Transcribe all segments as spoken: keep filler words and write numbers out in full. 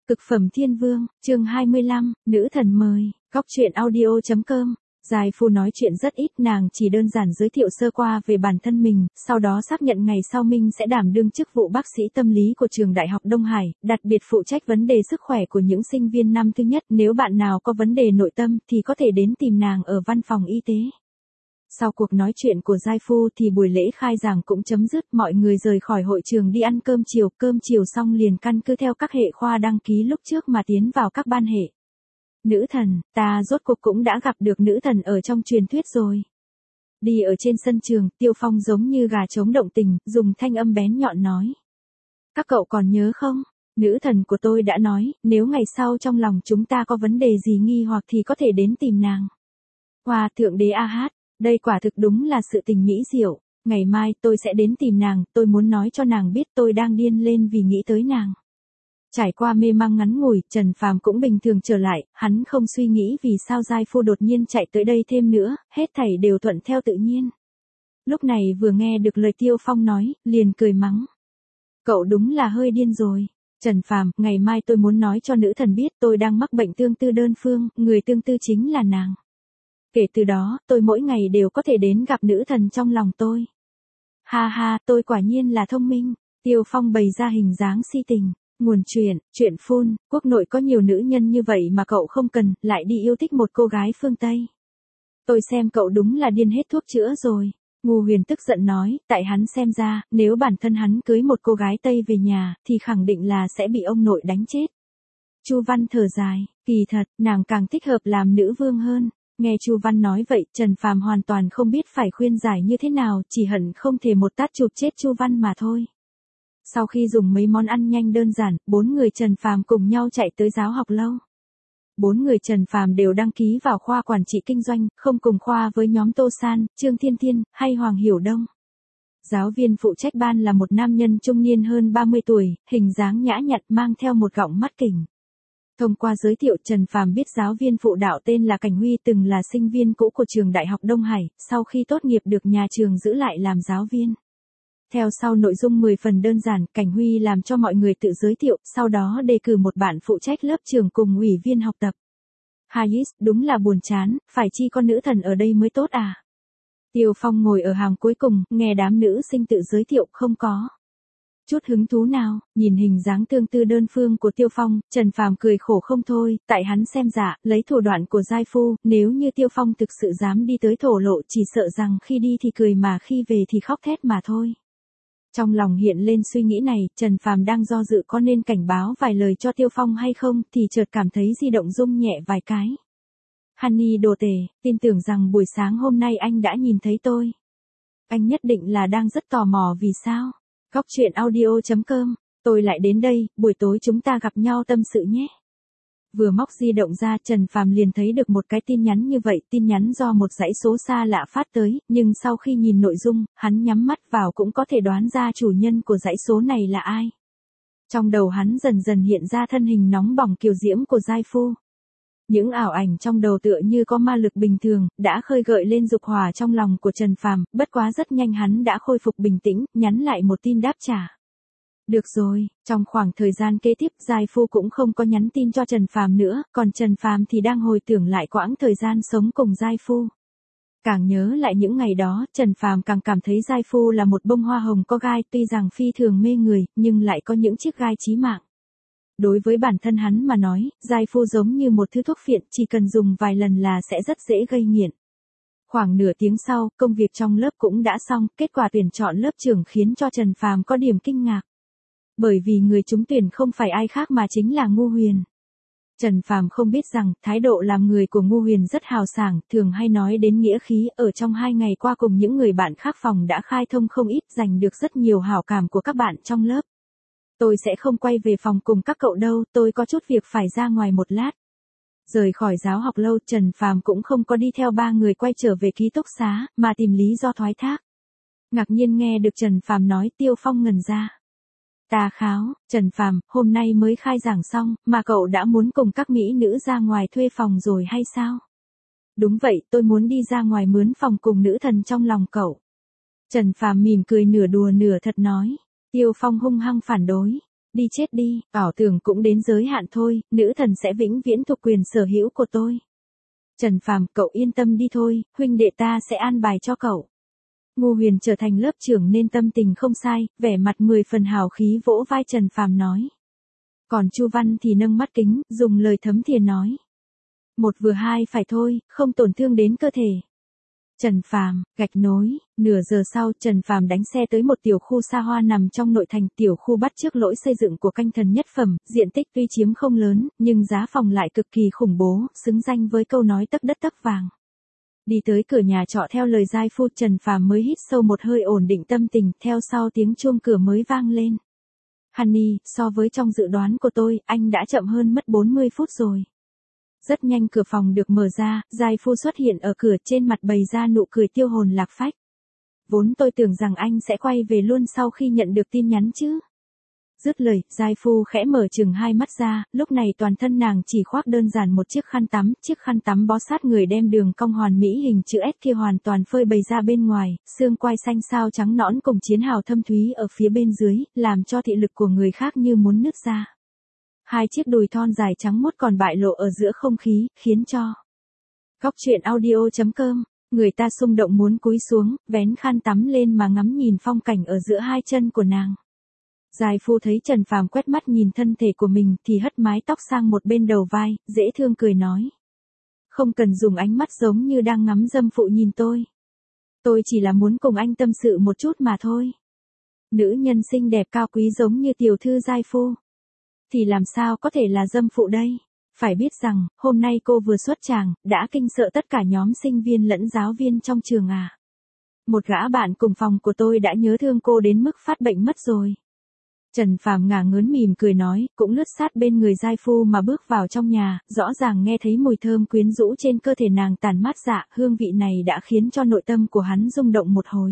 Cực phẩm thiên vương, chương hai mươi lăm, nữ thần mời, góc truyện audio.com. Giai Phu nói chuyện rất ít, nàng chỉ đơn giản giới thiệu sơ qua về bản thân mình, sau đó xác nhận ngày sau mình sẽ đảm đương chức vụ bác sĩ tâm lý của trường Đại học Đông Hải, đặc biệt phụ trách vấn đề sức khỏe của những sinh viên năm thứ nhất. Nếu bạn nào có vấn đề nội tâm thì có thể đến tìm nàng ở văn phòng y tế. Sau cuộc nói chuyện của Giai Phu thì buổi lễ khai giảng cũng chấm dứt, mọi người rời khỏi hội trường đi ăn cơm chiều, cơm chiều xong liền căn cứ theo các hệ khoa đăng ký lúc trước mà tiến vào các ban hệ. Nữ thần, ta rốt cuộc cũng đã gặp được nữ thần ở trong truyền thuyết rồi. Đi ở trên sân trường, Tiêu Phong giống như gà trống động tình, dùng thanh âm bén nhọn nói. Các cậu còn nhớ không? Nữ thần của tôi đã nói, nếu ngày sau trong lòng chúng ta có vấn đề gì nghi hoặc thì có thể đến tìm nàng. Hoa thượng đế a hát. Đây quả thực đúng là sự tình mỹ diệu, ngày mai tôi sẽ đến tìm nàng, tôi muốn nói cho nàng biết tôi đang điên lên vì nghĩ tới nàng. Trải qua mê mang ngắn ngủi, Trần Phàm cũng bình thường trở lại, hắn không suy nghĩ vì sao Giai Phu đột nhiên chạy tới đây thêm nữa, hết thảy đều thuận theo tự nhiên. Lúc này vừa nghe được lời Tiêu Phong nói, liền cười mắng. Cậu đúng là hơi điên rồi. Trần Phàm, ngày mai tôi muốn nói cho nữ thần biết tôi đang mắc bệnh tương tư đơn phương, người tương tư chính là nàng. Kể từ đó, tôi mỗi ngày đều có thể đến gặp nữ thần trong lòng tôi. Ha ha, tôi quả nhiên là thông minh. Tiêu Phong bày ra hình dáng si tình. Nguồn chuyện, chuyện phun, quốc nội có nhiều nữ nhân như vậy mà cậu không cần, lại đi yêu thích một cô gái phương Tây. Tôi xem cậu đúng là điên hết thuốc chữa rồi. Ngô Huyền tức giận nói, tại hắn xem ra, nếu bản thân hắn cưới một cô gái Tây về nhà, thì khẳng định là sẽ bị ông nội đánh chết. Chu Văn thở dài, kỳ thật, nàng càng thích hợp làm nữ vương hơn. Nghe Chu Văn nói vậy, Trần Phàm hoàn toàn không biết phải khuyên giải như thế nào, chỉ hận không thể một tát chụp chết Chu Văn mà thôi. Sau khi dùng mấy món ăn nhanh đơn giản, bốn người Trần Phàm cùng nhau chạy tới giáo học lâu. Bốn người Trần Phàm đều đăng ký vào khoa quản trị kinh doanh, không cùng khoa với nhóm Tô San, Trương Thiên Thiên, hay Hoàng Hiểu Đông. Giáo viên phụ trách ban là một nam nhân trung niên hơn ba mươi tuổi, hình dáng nhã nhặn, mang theo một gọng mắt kỉnh. Thông qua giới thiệu, Trần Phàm biết giáo viên phụ đạo tên là Cảnh Huy từng là sinh viên cũ của trường Đại học Đông Hải, sau khi tốt nghiệp được nhà trường giữ lại làm giáo viên. Theo sau nội dung mười phần đơn giản, Cảnh Huy làm cho mọi người tự giới thiệu, sau đó đề cử một bạn phụ trách lớp trường cùng ủy viên học tập. Hayes, đúng là buồn chán, phải chi con nữ thần ở đây mới tốt à? Tiêu Phong ngồi ở hàng cuối cùng, nghe đám nữ sinh tự giới thiệu, không có chút hứng thú nào. Nhìn hình dáng tương tư đơn phương của Tiêu Phong, Trần Phàm cười khổ không thôi, tại hắn xem dạ, lấy thủ đoạn của Giai Phu, nếu như Tiêu Phong thực sự dám đi tới thổ lộ, chỉ sợ rằng khi đi thì cười mà khi về thì khóc thét mà thôi. Trong lòng hiện lên suy nghĩ này, Trần Phàm đang do dự có nên cảnh báo vài lời cho Tiêu Phong hay không, thì chợt cảm thấy di động rung nhẹ vài cái. Honey đồ tể, tin tưởng rằng buổi sáng hôm nay anh đã nhìn thấy tôi. Anh nhất định là đang rất tò mò vì sao. Góc truyện audio.com, tôi lại đến đây, buổi tối chúng ta gặp nhau tâm sự nhé. Vừa móc di động ra, Trần Phàm liền thấy được một cái tin nhắn như vậy, tin nhắn do một dãy số xa lạ phát tới, nhưng sau khi nhìn nội dung, hắn nhắm mắt vào cũng có thể đoán ra chủ nhân của dãy số này là ai. Trong đầu hắn dần dần hiện ra thân hình nóng bỏng kiều diễm của Giai Phu. Những ảo ảnh trong đầu tựa như có ma lực bình thường, đã khơi gợi lên dục hỏa trong lòng của Trần Phàm, bất quá rất nhanh hắn đã khôi phục bình tĩnh, nhắn lại một tin đáp trả. Được rồi, trong khoảng thời gian kế tiếp, Giai Phu cũng không có nhắn tin cho Trần Phàm nữa, còn Trần Phàm thì đang hồi tưởng lại quãng thời gian sống cùng Giai Phu. Càng nhớ lại những ngày đó, Trần Phàm càng cảm thấy Giai Phu là một bông hoa hồng có gai, tuy rằng phi thường mê người, nhưng lại có những chiếc gai chí mạng. Đối với bản thân hắn mà nói, Giai Phu giống như một thứ thuốc phiện, chỉ cần dùng vài lần là sẽ rất dễ gây nghiện. Khoảng nửa tiếng sau, công việc trong lớp cũng đã xong, kết quả tuyển chọn lớp trưởng khiến cho Trần Phàm có điểm kinh ngạc. Bởi vì người trúng tuyển không phải ai khác mà chính là Ngô Huyền. Trần Phàm không biết rằng, thái độ làm người của Ngô Huyền rất hào sảng, thường hay nói đến nghĩa khí, ở trong hai ngày qua cùng những người bạn khác phòng đã khai thông không ít, giành được rất nhiều hảo cảm của các bạn trong lớp. Tôi sẽ không quay về phòng cùng các cậu đâu, tôi có chút việc phải ra ngoài một lát. Rời khỏi giáo học lâu, Trần Phàm cũng không có đi theo ba người quay trở về ký túc xá, mà tìm lý do thoái thác. Ngạc nhiên nghe được Trần Phàm nói, Tiêu Phong ngẩn ra. Ta kháo, Trần Phàm, hôm nay mới khai giảng xong, mà cậu đã muốn cùng các mỹ nữ ra ngoài thuê phòng rồi hay sao? Đúng vậy, tôi muốn đi ra ngoài mướn phòng cùng nữ thần trong lòng cậu. Trần Phàm mỉm cười nửa đùa nửa thật nói. Tiêu Phong hung hăng phản đối. Đi chết đi, ảo tưởng cũng đến giới hạn thôi, nữ thần sẽ vĩnh viễn thuộc quyền sở hữu của tôi. Trần Phàm, cậu yên tâm đi thôi, huynh đệ ta sẽ an bài cho cậu. Ngô Huyền trở thành lớp trưởng nên tâm tình không sai, vẻ mặt mười phần hào khí vỗ vai Trần Phàm nói. Còn Chu Văn thì nâng mắt kính, dùng lời thấm thìa nói. Một vừa hai phải thôi, không tổn thương đến cơ thể. Trần Phàm, gạch nối, nửa giờ sau Trần Phàm đánh xe tới một tiểu khu xa hoa nằm trong nội thành. Tiểu khu bắt chước lỗi xây dựng của canh thần nhất phẩm, diện tích tuy chiếm không lớn, nhưng giá phòng lại cực kỳ khủng bố, xứng danh với câu nói tấc đất tấc vàng. Đi tới cửa nhà trọ theo lời giai phu, Trần Phàm mới hít sâu một hơi ổn định tâm tình, theo sau tiếng chuông cửa mới vang lên. Honey, so với trong dự đoán của tôi, anh đã chậm hơn mất bốn mươi phút rồi. Rất nhanh cửa phòng được mở ra, giai phu xuất hiện ở cửa, trên mặt bày ra nụ cười tiêu hồn lạc phách. Vốn tôi tưởng rằng anh sẽ quay về luôn sau khi nhận được tin nhắn chứ. Dứt lời, giai phu khẽ mở chừng hai mắt ra, lúc này toàn thân nàng chỉ khoác đơn giản một chiếc khăn tắm, chiếc khăn tắm bó sát người đem đường cong hoàn mỹ hình chữ S kia hoàn toàn phơi bày ra bên ngoài, xương quai xanh sao trắng nõn cùng chiến hào thâm thúy ở phía bên dưới, làm cho thị lực của người khác như muốn nứt ra. Hai chiếc đùi thon dài trắng muốt còn bại lộ ở giữa không khí, khiến cho Góc truyện audio chấm com, người ta xung động muốn cúi xuống, vén khăn tắm lên mà ngắm nhìn phong cảnh ở giữa hai chân của nàng. Giai phu thấy Trần Phàm quét mắt nhìn thân thể của mình thì hất mái tóc sang một bên đầu vai, dễ thương cười nói. Không cần dùng ánh mắt giống như đang ngắm dâm phụ nhìn tôi. Tôi chỉ là muốn cùng anh tâm sự một chút mà thôi. Nữ nhân xinh đẹp cao quý giống như tiểu thư giai phu. Thì làm sao có thể là dâm phụ đây? Phải biết rằng, hôm nay cô vừa xuất tràng, đã kinh sợ tất cả nhóm sinh viên lẫn giáo viên trong trường à. Một gã bạn cùng phòng của tôi đã nhớ thương cô đến mức phát bệnh mất rồi. Trần Phàm ngả ngớn mỉm cười nói, cũng lướt sát bên người giai phu mà bước vào trong nhà, rõ ràng nghe thấy mùi thơm quyến rũ trên cơ thể nàng tản mát dạ, hương vị này đã khiến cho nội tâm của hắn rung động một hồi.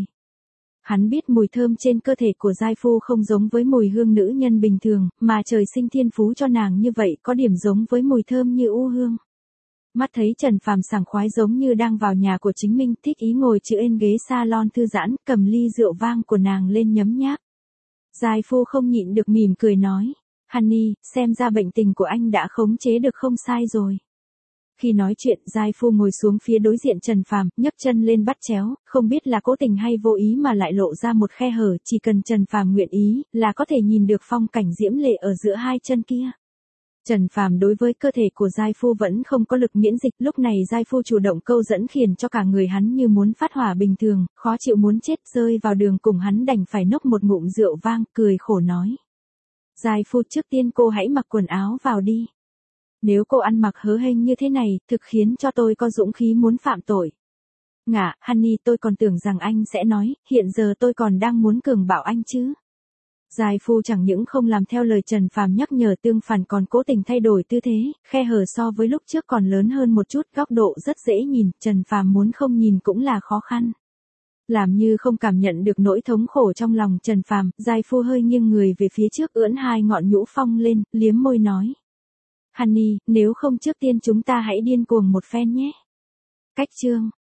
Hắn biết mùi thơm trên cơ thể của giai phu không giống với mùi hương nữ nhân bình thường, mà trời sinh thiên phú cho nàng như vậy có điểm giống với mùi thơm như u hương. Mắt thấy Trần Phàm sảng khoái giống như đang vào nhà của chính mình, thích ý ngồi chữ ên ghế salon thư giãn, cầm ly rượu vang của nàng lên nhấm nháp. Giai phu không nhịn được mỉm cười nói, Honey, xem ra bệnh tình của anh đã khống chế được không sai rồi. Khi nói chuyện, giai phu ngồi xuống phía đối diện Trần Phàm, nhấc chân lên bắt chéo, không biết là cố tình hay vô ý mà lại lộ ra một khe hở, chỉ cần Trần Phàm nguyện ý, là có thể nhìn được phong cảnh diễm lệ ở giữa hai chân kia. Trần Phàm đối với cơ thể của giai phu vẫn không có lực miễn dịch, lúc này giai phu chủ động câu dẫn khiến cho cả người hắn như muốn phát hỏa bình thường, khó chịu muốn chết, rơi vào đường cùng hắn đành phải nốc một ngụm rượu vang, cười khổ nói. Giai phu, trước tiên cô hãy mặc quần áo vào đi. Nếu cô ăn mặc hớ hênh như thế này, thực khiến cho tôi có dũng khí muốn phạm tội. Ngả, Honey, tôi còn tưởng rằng anh sẽ nói, hiện giờ tôi còn đang muốn cường bạo anh chứ. Giai phu chẳng những không làm theo lời Trần Phàm nhắc nhở, tương phản còn cố tình thay đổi tư thế, khe hở so với lúc trước còn lớn hơn một chút, góc độ rất dễ nhìn, Trần Phàm muốn không nhìn cũng là khó khăn. Làm như không cảm nhận được nỗi thống khổ trong lòng Trần Phàm, giai phu hơi nghiêng người về phía trước, ưỡn hai ngọn nhũ phong lên, liếm môi nói. Honey, nếu không trước tiên chúng ta hãy điên cuồng một phen nhé. Cách chương